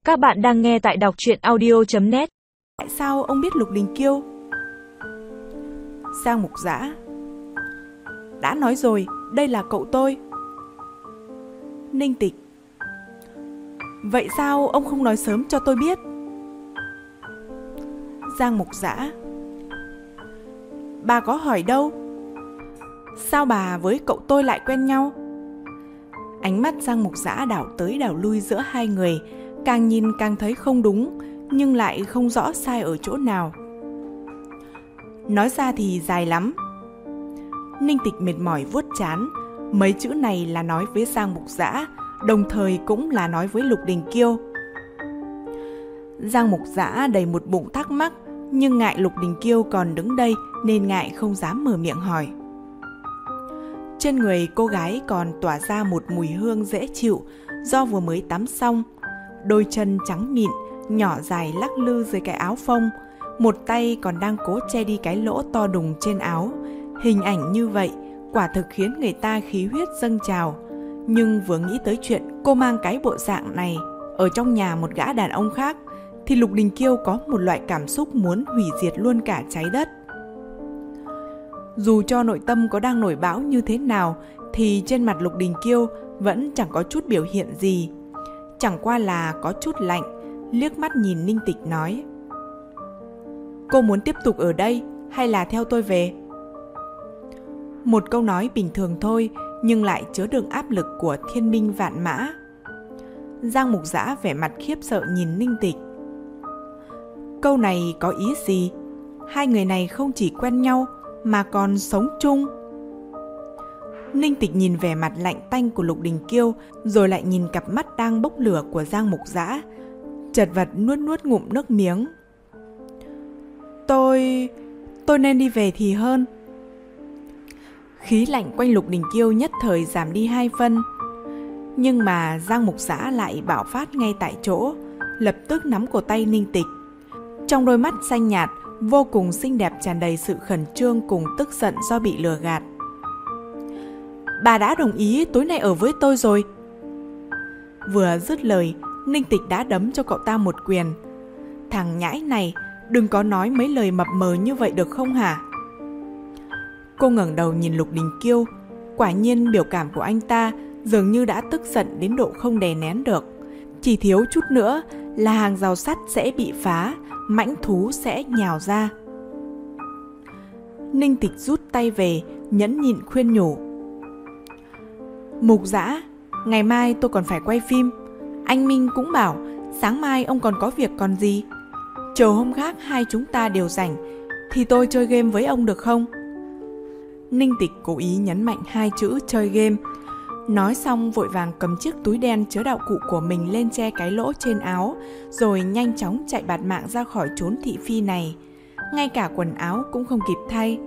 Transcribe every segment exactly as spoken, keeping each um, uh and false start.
Các bạn đang nghe tại đọc truyện audio chấm net. Tại sao ông biết Lục Đình Kiêu? Giang Mục Dã: đã nói rồi, đây là cậu tôi. Ninh Tịch: vậy sao ông không nói sớm cho tôi biết? Giang Mục Dã: bà có hỏi đâu? Sao bà với cậu tôi lại quen nhau? Ánh mắt Giang Mục Dã đảo tới đảo lui giữa hai người, càng nhìn càng thấy không đúng, nhưng lại không rõ sai ở chỗ nào. Nói ra thì dài lắm. Ninh Tịch mệt mỏi vuốt trán, mấy chữ này là nói với Giang Mục Dã, đồng thời cũng là nói với Lục Đình Kiêu. Giang Mục Dã đầy một bụng thắc mắc, nhưng ngại Lục Đình Kiêu còn đứng đây nên ngại không dám mở miệng hỏi. Trên người cô gái còn tỏa ra một mùi hương dễ chịu do vừa mới tắm xong. Đôi chân trắng mịn, nhỏ dài lắc lư dưới cái áo phông, một tay còn đang cố che đi cái lỗ to đùng trên áo. Hình ảnh như vậy quả thực khiến người ta khí huyết dâng trào. Nhưng vừa nghĩ tới chuyện cô mang cái bộ dạng này ở trong nhà một gã đàn ông khác, thì Lục Đình Kiêu có một loại cảm xúc muốn hủy diệt luôn cả trái đất. Dù cho nội tâm có đang nổi bão như thế nào, thì trên mặt Lục Đình Kiêu vẫn chẳng có chút biểu hiện gì. Chẳng qua là có chút lạnh, liếc mắt nhìn Ninh Tịch nói: cô muốn tiếp tục ở đây hay là theo tôi về? Một câu nói bình thường thôi, nhưng lại chứa đựng áp lực của thiên binh vạn mã. Giang Mục Dã vẻ mặt khiếp sợ nhìn Ninh Tịch. Câu này có ý gì? Hai người này không chỉ quen nhau mà còn sống chung. Ninh Tịch nhìn vẻ mặt lạnh tanh của Lục Đình Kiêu, rồi lại nhìn cặp mắt đang bốc lửa của Giang Mục Dã, chật vật nuốt nuốt ngụm nước miếng. Tôi... tôi nên đi về thì hơn. Khí lạnh quanh Lục Đình Kiêu nhất thời giảm đi hai phân. Nhưng mà Giang Mục Dã lại bạo phát ngay tại chỗ, lập tức nắm cổ tay Ninh Tịch. Trong đôi mắt xanh nhạt, vô cùng xinh đẹp tràn đầy sự khẩn trương cùng tức giận do bị lừa gạt. Bà đã đồng ý tối nay ở với tôi rồi. Vừa dứt lời, Ninh Tịch đã đấm cho cậu ta một quyền. Thằng nhãi này, đừng có nói mấy lời mập mờ như vậy được không hả? Cô ngẩng đầu nhìn Lục Đình Kiêu, quả nhiên biểu cảm của anh ta dường như đã tức giận đến độ không đè nén được. Chỉ thiếu chút nữa là hàng rào sắt sẽ bị phá, mãnh thú sẽ nhào ra. Ninh Tịch rút tay về, nhẫn nhịn khuyên nhủ: Mục Dã, ngày mai tôi còn phải quay phim. Anh Minh cũng bảo sáng mai ông còn có việc còn gì. Chờ hôm khác hai chúng ta đều rảnh thì tôi chơi game với ông được không? Ninh Tịch cố ý nhấn mạnh hai chữ chơi game. Nói xong vội vàng cầm chiếc túi đen chứa đạo cụ của mình lên che cái lỗ trên áo, rồi nhanh chóng chạy bạt mạng ra khỏi chốn thị phi này. Ngay cả quần áo cũng không kịp thay.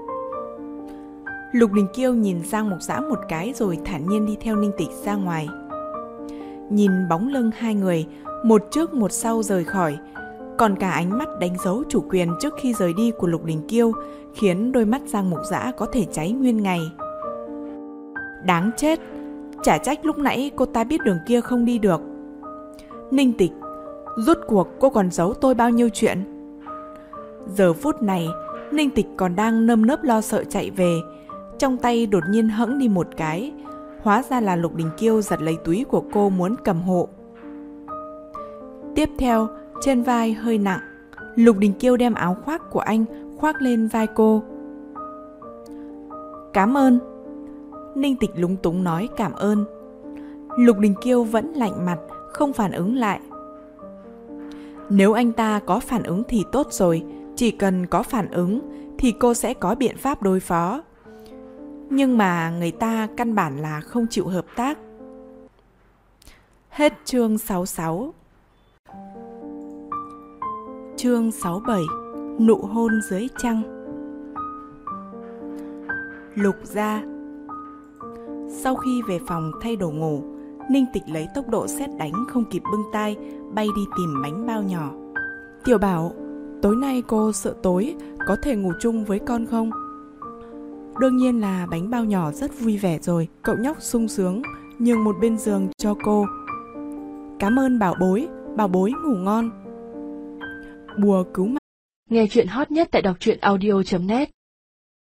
Lục Đình Kiêu nhìn Giang Mục Dã một cái rồi thản nhiên đi theo Ninh Tịch ra ngoài. Nhìn bóng lưng hai người, một trước một sau rời khỏi, còn cả ánh mắt đánh dấu chủ quyền trước khi rời đi của Lục Đình Kiêu khiến đôi mắt Giang Mục Dã có thể cháy nguyên ngày. Đáng chết, chả trách lúc nãy cô ta biết đường kia không đi được. Ninh Tịch, rốt cuộc cô còn giấu tôi bao nhiêu chuyện? Giờ phút này, Ninh Tịch còn đang nơm nớp lo sợ chạy về, trong tay đột nhiên hẫng đi một cái, hóa ra là Lục Đình Kiêu giật lấy túi của cô muốn cầm hộ. Tiếp theo, trên vai hơi nặng, Lục Đình Kiêu đem áo khoác của anh khoác lên vai cô. Cảm ơn. Ninh Tịch lúng túng nói cảm ơn. Lục Đình Kiêu vẫn lạnh mặt, không phản ứng lại. Nếu anh ta có phản ứng thì tốt rồi, chỉ cần có phản ứng thì cô sẽ có biện pháp đối phó. Nhưng mà người ta căn bản là không chịu hợp tác. Hết chương sáu mươi sáu. Chương sáu mươi bảy. Nụ hôn dưới trăng. Lục gia. Sau khi về phòng thay đồ ngủ, Ninh Tịch lấy tốc độ sét đánh không kịp bưng tai, bay đi tìm bánh bao nhỏ. Tiểu Bảo, tối nay cô sợ tối, có thể ngủ chung với con không? Đương nhiên là bánh bao nhỏ rất vui vẻ rồi. Cậu nhóc sung sướng nhường một bên giường cho cô. Cảm ơn bảo bối, bảo bối ngủ ngon. Bùa cứu mạng. Nghe chuyện hot nhất tại đọc truyện audio chấm net.